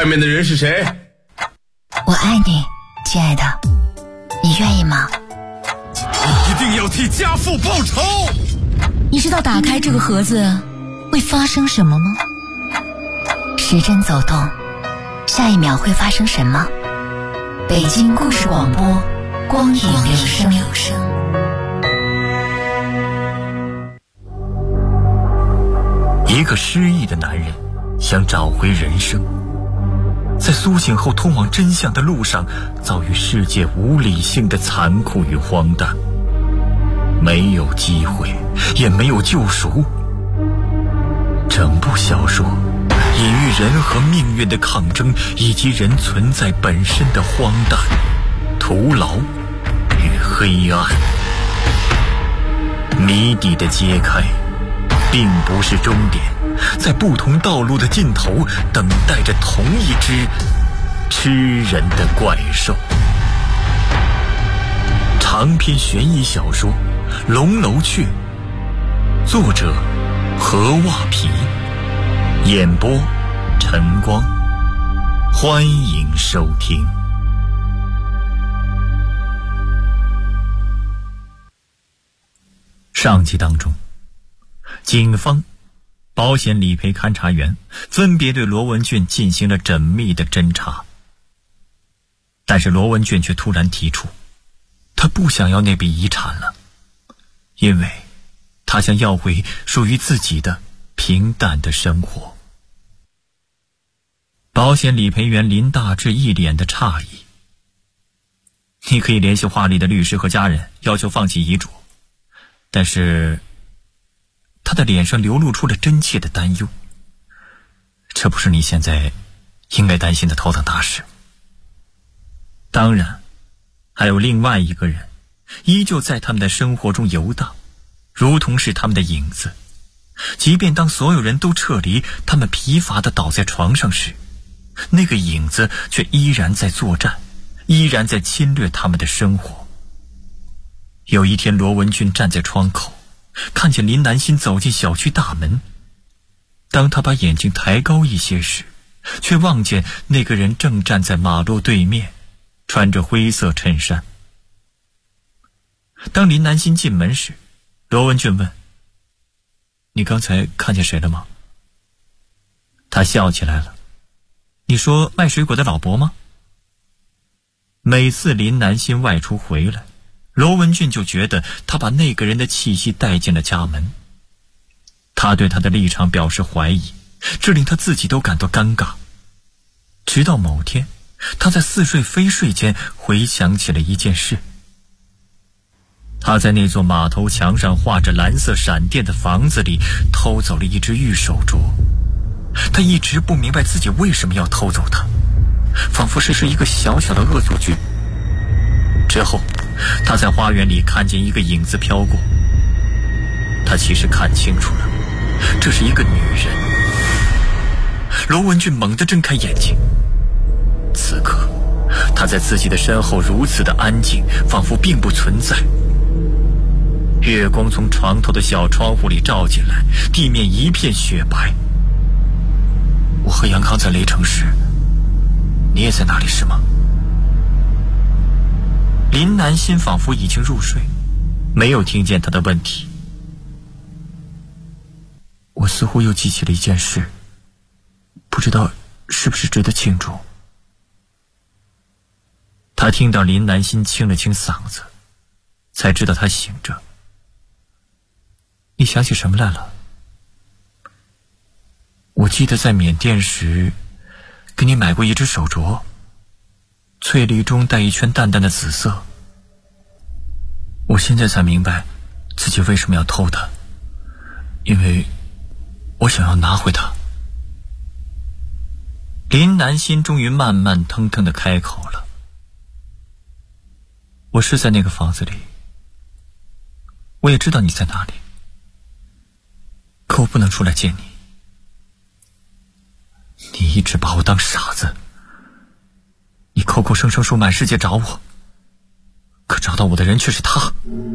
面的人是谁？ 我爱你，亲爱的，你愿意吗？ 你一定要替家父报仇！ 你知道打开这个盒子会发生什么吗？时针走动，下一秒会发生什么？北京故事广播，光影留声。 一个失忆的男人想找回人生，在苏醒后通往真相的路上，遭遇世界无理性的残酷与荒诞，没有机会，也没有救赎。整部小说隐喻人和命运的抗争，以及人存在本身的荒诞、徒劳与黑暗。谜底的揭开并不是终点，在不同道路的尽头，等待着同一只吃人的怪兽。长篇悬疑小说《龙楼雀》，作者何袜皮，演播晨光，欢迎收听。上集当中，警方、保险理赔勘查员分别对罗文俊进行了缜密的侦查，但是罗文俊却突然提出，他不想要那笔遗产了，因为他想要回属于自己的平淡的生活。保险理赔员林大志一脸的诧异：你可以联系华丽的律师和家人，要求放弃遗嘱，但是他的脸上流露出了真切的担忧。这不是你现在应该担心的头等大事。当然，还有另外一个人依旧在他们的生活中游荡，如同是他们的影子。即便当所有人都撤离，他们疲乏地倒在床上时，那个影子却依然在作战，依然在侵略他们的生活。有一天，罗文俊站在窗口，看见林南心走进小区大门。当他把眼睛抬高一些时，却望见那个人正站在马路对面，穿着灰色衬衫。当林南心进门时，罗文俊问：你刚才看见谁了吗？他笑起来了：你说卖水果的老伯吗？每次林南心外出回来，罗文俊就觉得他把那个人的气息带进了家门。他对他的立场表示怀疑，这令他自己都感到尴尬。直到某天，他在似睡非睡间回想起了一件事。他在那座码头墙上画着蓝色闪电的房子里偷走了一只玉手镯。他一直不明白自己为什么要偷走它，仿佛是一个小小的恶作剧。之后他在花园里看见一个影子飘过，他其实看清楚了，这是一个女人。罗文俊猛地睁开眼睛，此刻他在自己的身后如此的安静，仿佛并不存在。月光从床头的小窗户里照进来，地面一片雪白。我和杨康在雷城时，你也在那里是吗？林南心仿佛已经入睡，没有听见他的问题。我似乎又记起了一件事，不知道是不是值得庆祝。他听到林南心清了清嗓子，才知道他醒着。你想起什么来了？我记得在缅甸时给你买过一只手镯，翠绿中带一圈淡淡的紫色。我现在才明白自己为什么要偷它，因为我想要拿回它。林南心终于慢慢腾腾地开口了：我是在那个房子里，我也知道你在哪里，可我不能出来见你。你一直把我当傻子，你口口声声说满世界找我，可找到我的人却是他。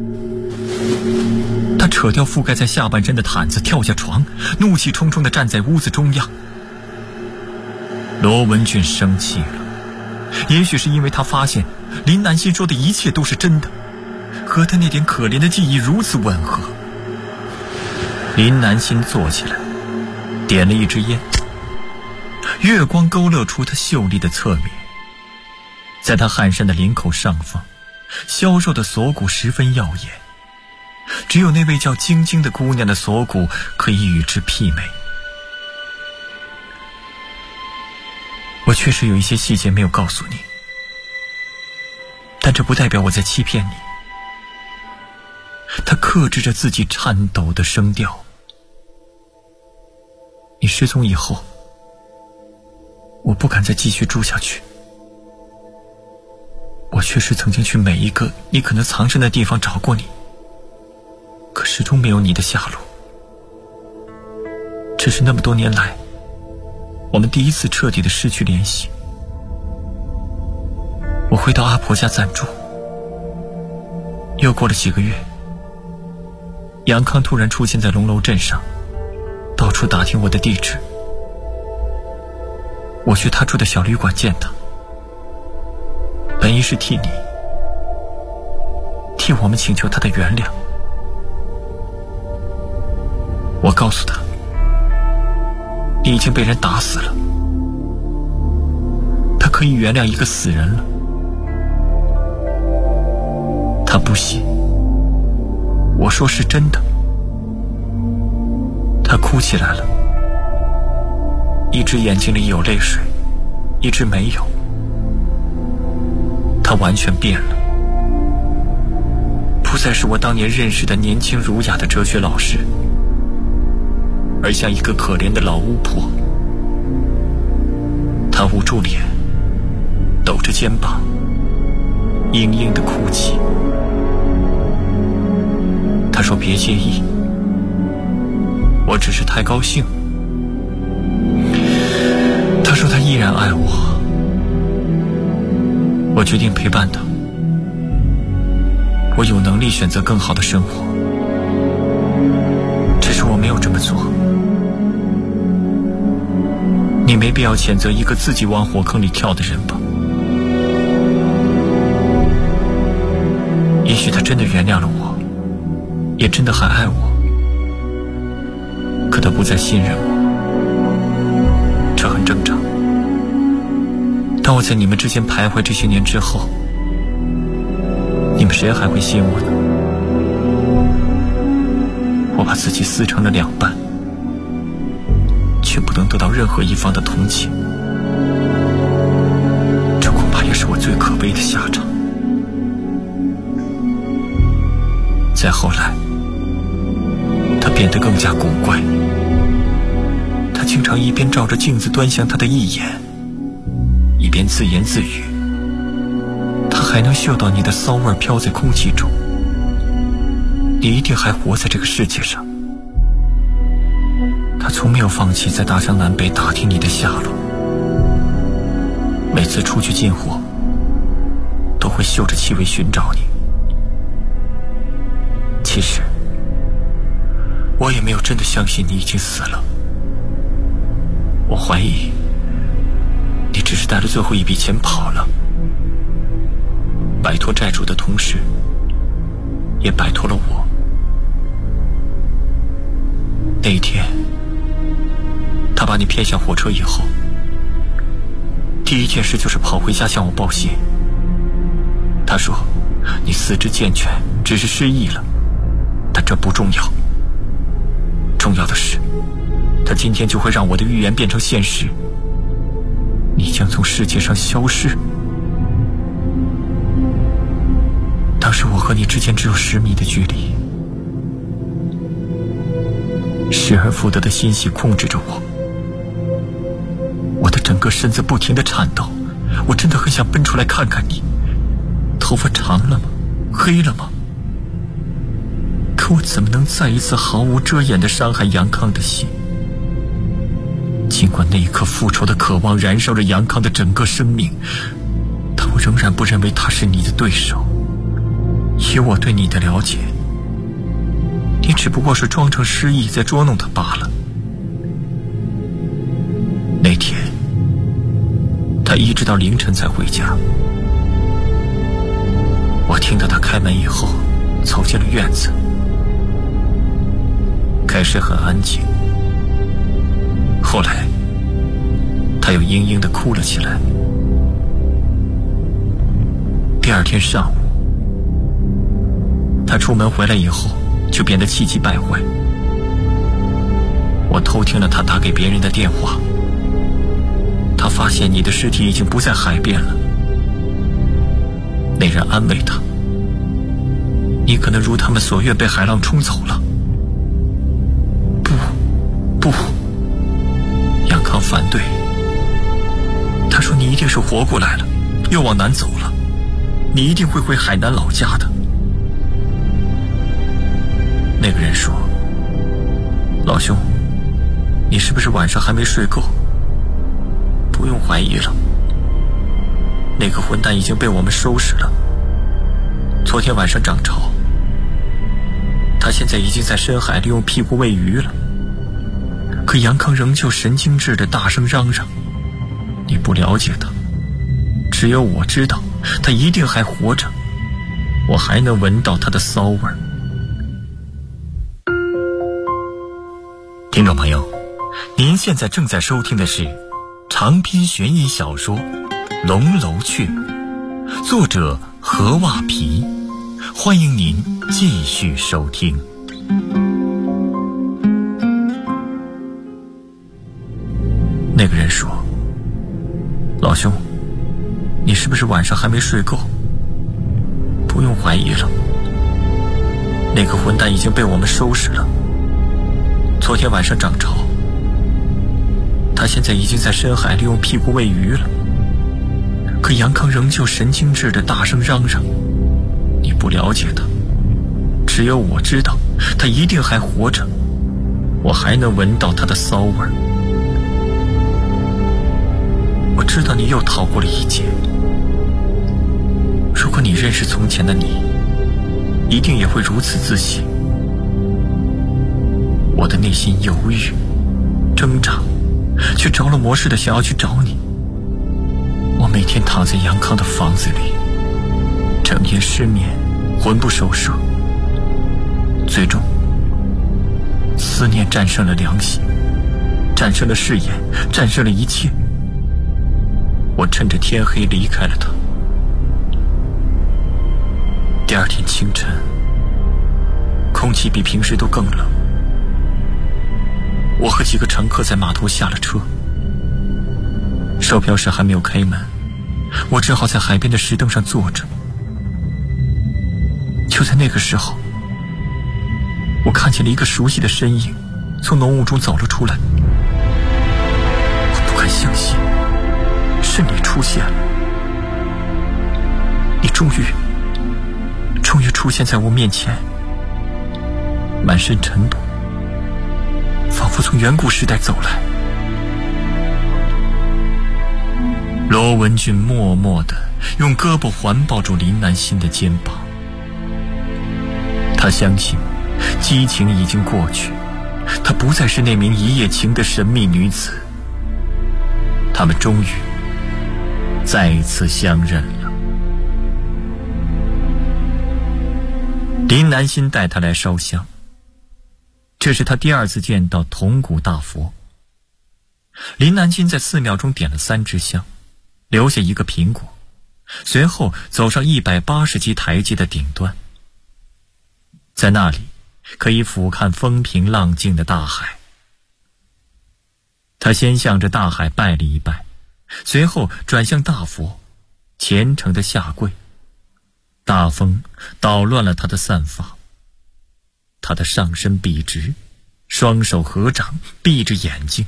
他扯掉覆盖在下半身的毯子，跳下床，怒气冲冲地站在屋子中央。 罗文俊生气了，也许是因为他发现林南心说的一切都是真的，和他那点可怜的记忆如此吻合。林南心坐起来，点了一支烟，月光勾勒出他秀丽的侧面，在他汗衫的领口上方，消瘦的锁骨十分耀眼，只有那位叫晶晶的姑娘的锁骨可以与之媲美。我确实有一些细节没有告诉你，但这不代表我在欺骗你。他克制着自己颤抖的声调。你失踪以后，我不敢再继续住下去。我确实曾经去每一个你可能藏身的地方找过你，可始终没有你的下落。这是那么多年来我们第一次彻底的失去联系。我回到阿婆家暂住，又过了几个月，杨康突然出现在龙楼镇上，到处打听我的地址。我去他住的小旅馆见他，本意是替我们请求他的原谅。我告诉他，你已经被人打死了，他可以原谅一个死人了。他不信，我说是真的。他哭起来了，一只眼睛里有泪水，一只没有。他完全变了，不再是我当年认识的年轻儒雅的哲学老师，而像一个可怜的老巫婆。他捂住脸，抖着肩膀，嘤嘤地哭泣。他说别介意，我只是太高兴。他说他依然爱我，我决定陪伴他。我有能力选择更好的生活，只是我没有这么做。你没必要谴责一个自己往火坑里跳的人吧。也许他真的原谅了我，也真的还爱我，可他不再信任我，这很正常。当我在你们之间徘徊这些年之后，你们谁还会信我呢？我把自己撕成了两半，却不能得到任何一方的同情，这恐怕也是我最可悲的下场。再后来，他变得更加古怪，他经常一边照着镜子端详他的一眼，一边自言自语。他还能嗅到你的骚味飘在空气中，你一定还活在这个世界上。他从没有放弃在大江南北打听你的下落，每次出去进货都会嗅着气味寻找你。其实我也没有真的相信你已经死了，我怀疑你只是带着最后一笔钱跑了，摆脱债主的同时也摆脱了我。那一天他把你骗下火车以后，第一件事就是跑回家向我报信。他说你四肢健全，只是失忆了，但这不重要，重要的是他今天就会让我的预言变成现实，你将从世界上消失。当时我和你之间只有10米的距离，失而复得的欣喜控制着我，我的整个身子不停地颤抖。我真的很想奔出来看看你，头发长了吗？黑了吗？可我怎么能再一次毫无遮掩地伤害杨康的心？尽管那一刻复仇的渴望燃烧着杨康的整个生命，但我仍然不认为他是你的对手。以我对你的了解，你只不过是装成失忆在捉弄他罢了。那天他一直到凌晨才回家。我听到他开门以后走进了院子，开始很安静，后来他又嘤嘤地哭了起来。第二天上午，他出门回来以后就变得气急败坏。我偷听了他打给别人的电话，他发现你的尸体已经不在海边了。那人安慰他，你可能如他们所愿被海浪冲走了。不，杨康反对，他说你一定是活过来了，又往南走了，你一定会回海南老家的。那个人说，老兄，你是不是晚上还没睡够？不用怀疑了，那个混蛋已经被我们收拾了。昨天晚上涨潮，他现在已经在深海里用屁股喂鱼了。可杨康仍旧神经质地大声嚷嚷，你不了解他，只有我知道他一定还活着，我还能闻到他的骚味儿。听众朋友，您现在正在收听的是长篇悬疑小说《龙楼雀》，作者何袜皮，欢迎您继续收听。那个人说，老兄，你是不是晚上还没睡够？不用怀疑了，那个混蛋已经被我们收拾了。昨天晚上涨潮，他现在已经在深海里用屁股喂鱼了。可杨康仍旧神经质地大声嚷嚷，你不了解他，只有我知道他一定还活着，我还能闻到他的骚味儿。我知道你又逃过了一劫，如果你认识从前的你，一定也会如此自信。我的内心犹豫挣扎，却着了魔似的想要去找你。我每天躺在杨康的房子里，整夜失眠，魂不守舍。最终思念战胜了良心，战胜了誓言，战胜了一切。我趁着天黑离开了他。第二天清晨，空气比平时都更冷。我和几个乘客在码头下了车，售票室还没有开门，我只好在海边的石凳上坐着。就在那个时候，我看见了一个熟悉的身影从浓雾中走了出来。我不敢相信，是你出现了。你终于出现在我面前，满身尘土，仿佛从远古时代走来。罗文俊默默地用胳膊环抱住林南心的肩膀。他相信激情已经过去，她不再是那名一夜情的神秘女子。他们终于再一次相认了。林南心带他来烧香，这是他第二次见到铜鼓大佛。林南心在寺庙中点了3支香，留下一个苹果，随后走上180级台阶的顶端。在那里可以俯瞰风平浪静的大海。他先向着大海拜了一拜，随后转向大佛，虔诚地下跪。大风捣乱了他的散发，他的上身笔直，双手合掌，闭着眼睛。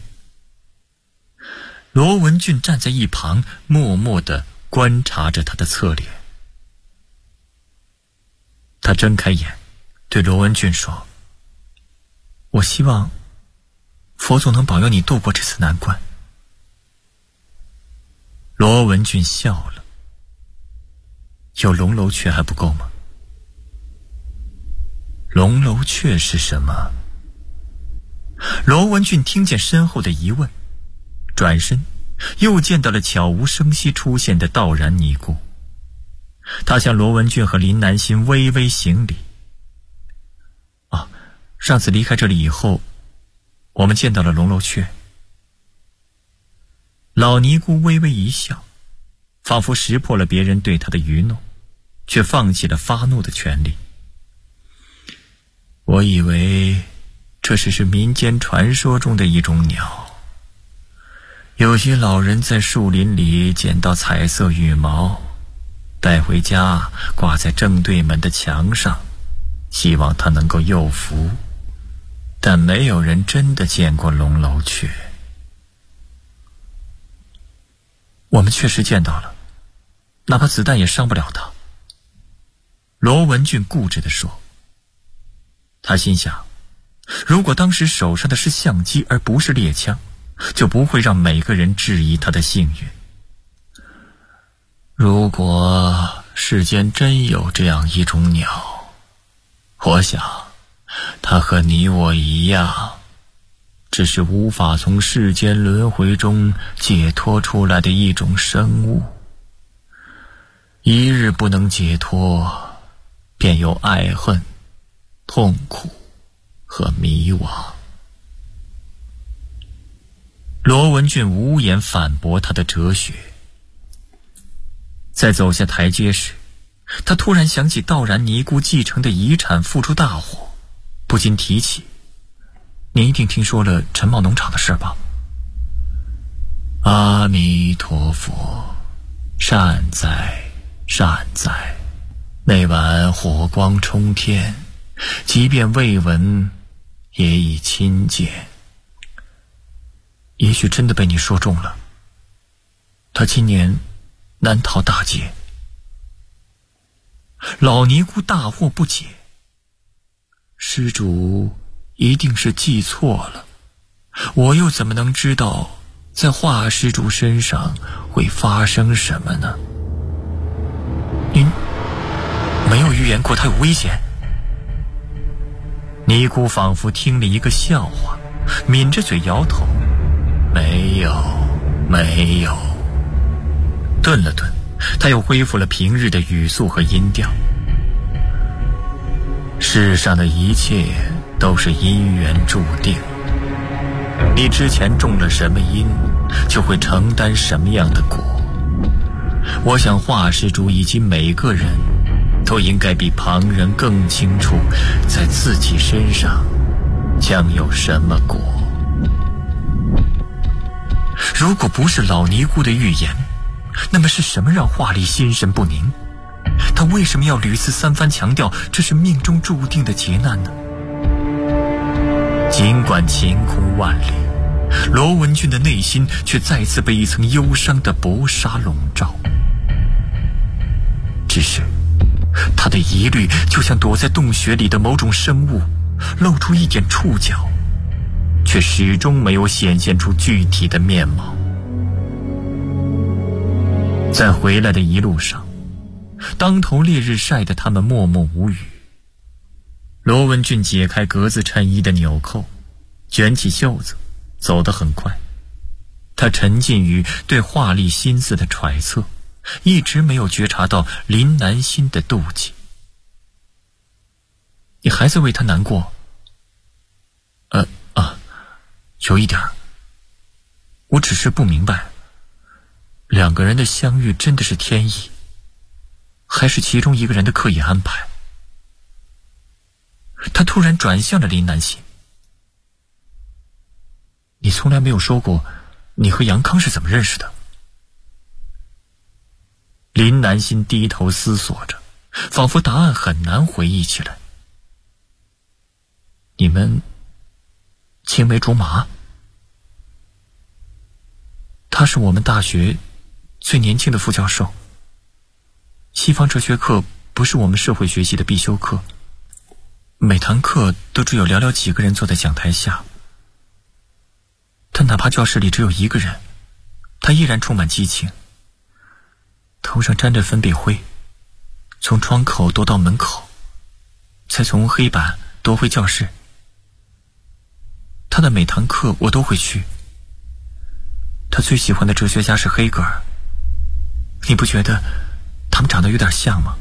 罗文俊站在一旁，默默地观察着他的侧脸。他睁开眼，对罗文俊说：“我希望佛祖能保佑你度过这次难关。”罗文俊笑了。有龙楼雀还不够吗？龙楼雀是什么？罗文俊听见身后的疑问，转身又见到了悄无声息出现的道然尼姑。他向罗文俊和林南心微微行礼。上次离开这里以后，我们见到了龙楼雀。老尼姑微微一笑，仿佛识破了别人对他的愚弄，却放弃了发怒的权利。我以为这只是民间传说中的一种鸟，有些老人在树林里捡到彩色羽毛，带回家挂在正对门的墙上，希望它能够诱福，但没有人真的见过龙楼雀。我们确实见到了，哪怕子弹也伤不了他。罗文俊固执地说。他心想，如果当时手上的是相机而不是猎枪，就不会让每个人质疑他的幸运。如果世间真有这样一种鸟，我想它和你我一样，只是无法从世间轮回中解脱出来的一种生物。一日不能解脱，便有爱恨、痛苦和迷惘。罗文俊无言反驳他的哲学。在走下台阶时，他突然想起道然尼姑继承的遗产付出大火，不禁提起：您一定听说了陈茂农场的事吧？阿弥陀佛，善哉善哉。那晚火光冲天，即便未闻，也已亲见。也许真的被你说中了，他今年难逃大劫。老尼姑大惑不解，施主一定是记错了，我又怎么能知道在华施主身上会发生什么呢？您没有预言过他有危险？尼姑仿佛听了一个笑话，抿着嘴摇头：没有。顿了顿，他又恢复了平日的语速和音调。世上的一切都是因缘注定，你之前种了什么因，就会承担什么样的果。我想华施主以及每个人都应该比旁人更清楚，在自己身上将有什么果。如果不是老尼姑的预言，那么是什么让华丽心神不宁？他为什么要屡次三番强调这是命中注定的劫难呢？尽管晴空万里，罗文俊的内心却再次被一层忧伤的薄纱笼罩。只是他的疑虑就像躲在洞穴里的某种生物，露出一点触角，却始终没有显现出具体的面貌。在回来的一路上，当头烈日晒得他们默默无语。罗文俊解开格子衬衣的纽扣，卷起袖子，走得很快。他沉浸于对华丽心思的揣测，一直没有觉察到林南心的妒忌。你还在为他难过？有一点。我只是不明白，两个人的相遇真的是天意，还是其中一个人的刻意安排？他突然转向了林南心。你从来没有说过你和杨康是怎么认识的。林南心低头思索着，仿佛答案很难回忆起来。你们青梅竹马？他是我们大学最年轻的副教授，西方哲学课不是我们社会学系的必修课，每堂课都只有寥寥几个人坐在讲台下，但哪怕教室里只有一个人，他依然充满激情，头上沾着粉笔灰，从窗口踱到门口，再从黑板踱回教室。他的每堂课我都会去， 他最喜欢的哲学家是黑格尔，你不觉得他们长得有点像吗？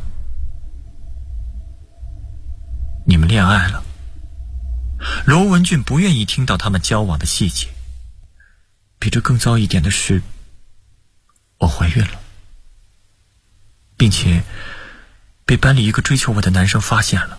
你们恋爱了。罗文俊不愿意听到他们交往的细节。比这更糟一点的是，我怀孕了，并且被班里一个追求我的男生发现了。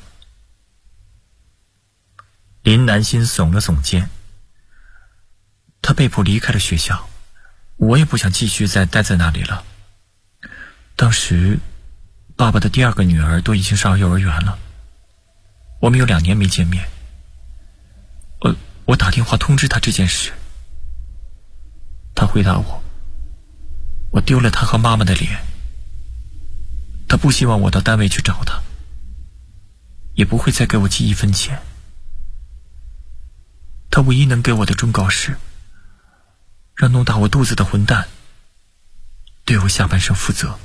林南心耸了耸肩，他被迫离开了学校，我也不想继续再待在那里了。当时爸爸的第2个女儿都已经上幼儿园了，我们有2年没见面。我打电话通知他这件事，他回答我丢了他和妈妈的脸，他不希望我到单位去找他，也不会再给我寄1分钱。他唯一能给我的忠告是，让弄大我肚子的混蛋对我下半生负责。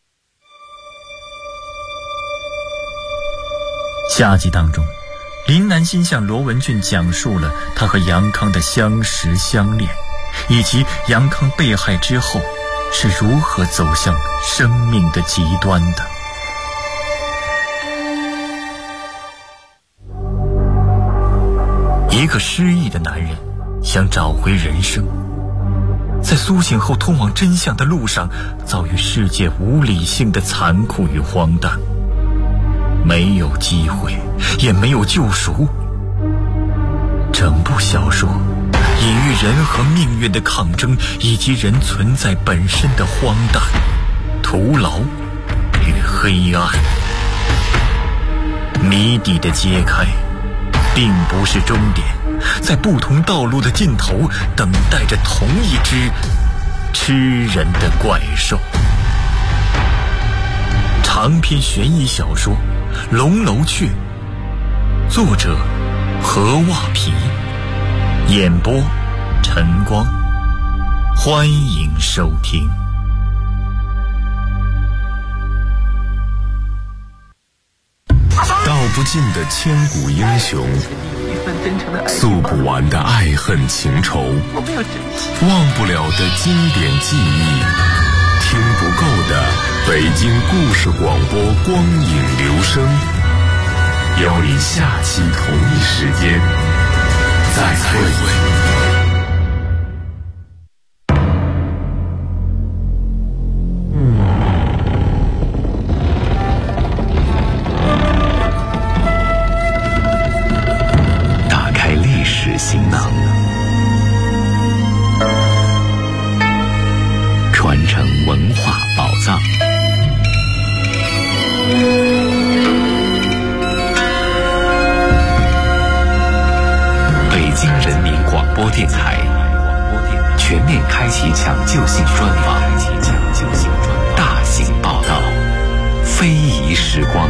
下集当中，林南心向罗文俊讲述了他和杨康的相识相恋，以及杨康被害之后是如何走向生命的极端的。一个失忆的男人想找回人生，在苏醒后通往真相的路上，遭遇世界无理性的残酷与荒诞，没有机会，也没有救赎。整部小说隐喻人和命运的抗争，以及人存在本身的荒诞、徒劳与黑暗。谜底的揭开并不是终点，在不同道路的尽头等待着同一只吃人的怪兽。长篇悬疑小说《龙楼雀》，作者何袜皮，演播晨光。欢迎收听。 道不尽的千古英雄，诉不完的爱恨情仇，忘不了的经典记忆，听不够的北京故事广播光影留声，邀你下期同一时间再会。 行囊，传承文化宝藏。北京人民广播电台全面开启抢救性专访，大型报道，非遗时光。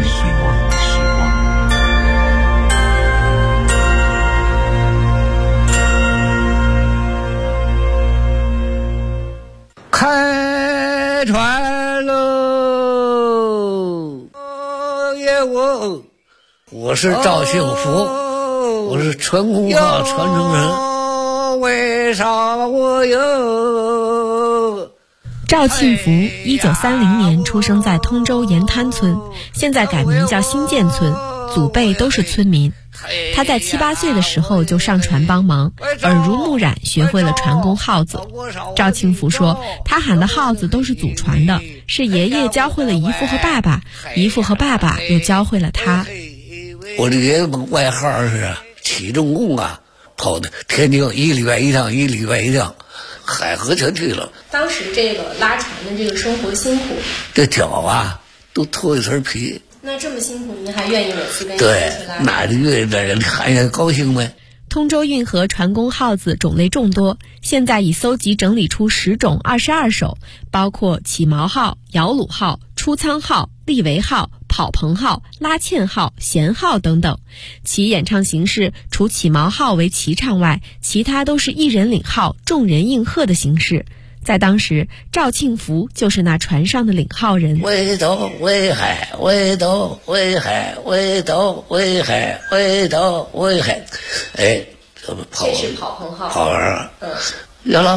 开船喽！我是赵幸福，我是传功号传承人。为啥我有？ 赵庆福1930年出生在通州沿滩村，现在改名叫新建村，祖辈都是村民。他在7、8岁的时候就上船帮忙，耳濡目染学会了传功号子。赵庆福说，他喊的号子都是祖传的，是爷爷教会了姨父和爸爸，姨父和爸爸又教会了他。 我这爷爷外号是起重工啊，跑的天津1礼拜1趟，1礼拜1趟，海河全去了。 当时这个拉船的这个生活辛苦， 这脚啊都脱一层皮。 那这么辛苦，您还愿意每次跟对，那就愿意在人看见高兴呗。 通州运河传功号子种类众多，现在已搜集整理出10种22首，包括起锚号、摇橹号、出舱号、立桅号、跑棚号、拉纤号、弦号等等。其演唱形式除起锚号为齐唱外，其他都是一人领号，众人应和的形式。在当时，赵庆福就是那船上的领号人。 围斗围海，围斗围海，围斗围海，围斗围海。哎，这是跑棚号。 跑完了。摇啦啦，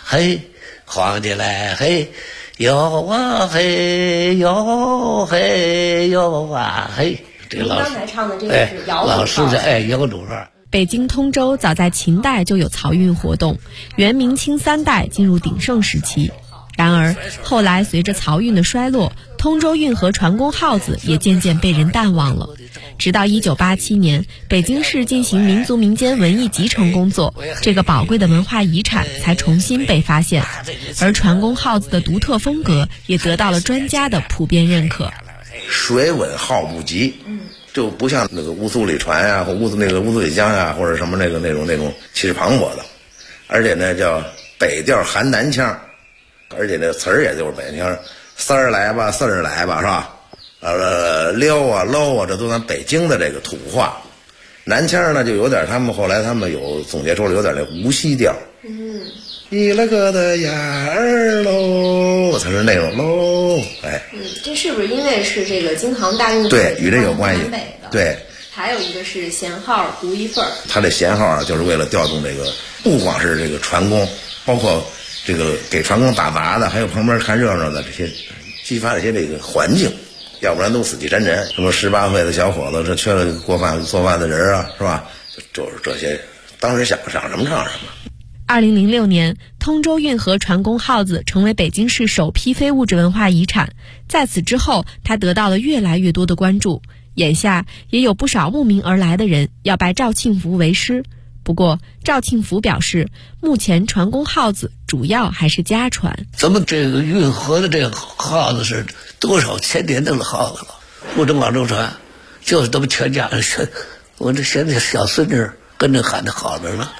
嘿，晃起来嘿，哟啊嘿，哟嘿哟啊嘿。这个老师刚才唱的这个是摇老师的摇主歌。 北京通州早在秦代就有漕运活动，元明清3代进入鼎盛时期。然而后来随着漕运的衰落，通州运河船工号子也渐渐被人淡忘了。直到1987年，北京市进行民族民间文艺集成工作，这个宝贵的文化遗产才重新被发现，而船工号子的独特风格也得到了专家的普遍认可。 水稳号不急，就不像那个乌苏里船啊，或乌苏里江啊，或者什么那种气势磅礴的，而且呢叫北调含南腔，而且那词儿也就是北腔，三儿来吧，四儿来吧，是吧？撩啊搂啊，这都咱北京的这个土话。南腔呢就有点，后来他们有总结出来有点那无锡调。一了个的眼儿喽，才是那种喽， 这是不是因为是这个京杭大运河？ 对，与这有关系。对， 还有一个是弦号独一份儿。 他这弦号啊，就是为了调动这个，不光是这个船工，包括这个给船工打杂的，还有旁边看热闹的这些，激发一些这个环境，要不然都死气沉沉。什么18岁的小伙子，这缺了做饭的人啊，是吧？就是这些，当时想什么唱什么。 2006年，通州运河船工号子成为北京市首批非物质文化遗产。在此之后，它得到了越来越多的关注。眼下也有不少慕名而来的人要拜赵庆福为师。不过，赵庆福表示，目前船工号子主要还是家传。 咱们这个运河的这个号子是多少千年的号子了，不止广州船，就是咱们全家人，我这现在小孙女跟着喊的好着呢。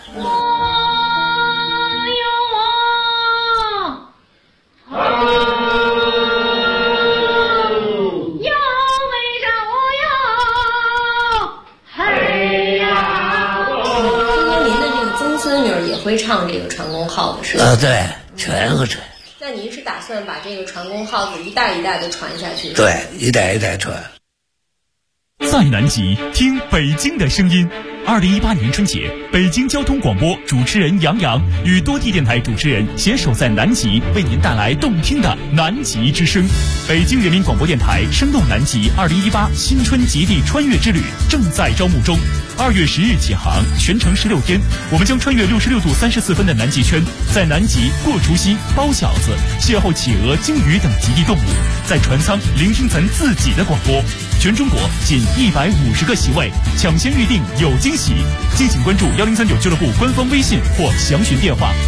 会唱这个船工号子是吧？ 对，全会唱。 那您是打算把这个船工号子一代一代的传下去？ 对，一代一代传。 在南极听北京的声音。2018年春节，北京交通广播主持人杨洋与多地电台主持人携手在南极，为您带来动听的南极之声。北京人民广播电台声动南极2018新春极地穿越之旅正在招募中，2月10日起航，全程16天，我们将穿越66度34分的南极圈，在南极过除夕、包饺子，邂逅企鹅、鲸鱼等极地动物，在船舱聆听咱自己的广播。全中国仅150个席位，抢先预定有惊喜。敬请关注1039俱乐部官方微信或详询电话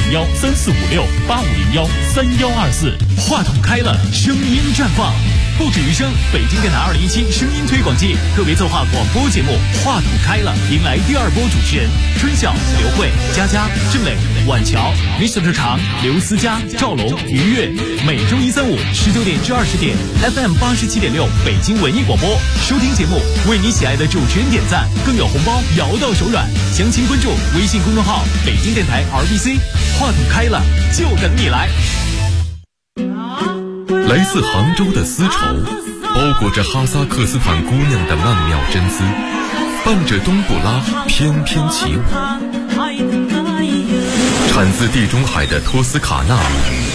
8501-3456、8501-3124。话筒开了，声音绽放，不止于声。北京电台2017声音推广季特别策划广播节目《话筒开了》，迎来第2波主持人春晓、刘慧、佳佳、郑磊、晚乔、Mr. 长、刘思佳、赵龙、于越。每周1、3、5 19点至20点 FM 87.6北京文艺广播，收听节目，为你喜爱的主持人点赞，更有红包摇到手软。详情关注微信公众号北京电台 RBC。 话筒开了，就等你来。 来自杭州的丝绸，包裹着哈萨克斯坦姑娘的曼妙真姿，伴着冬不拉翩翩起舞。产自地中海的托斯卡纳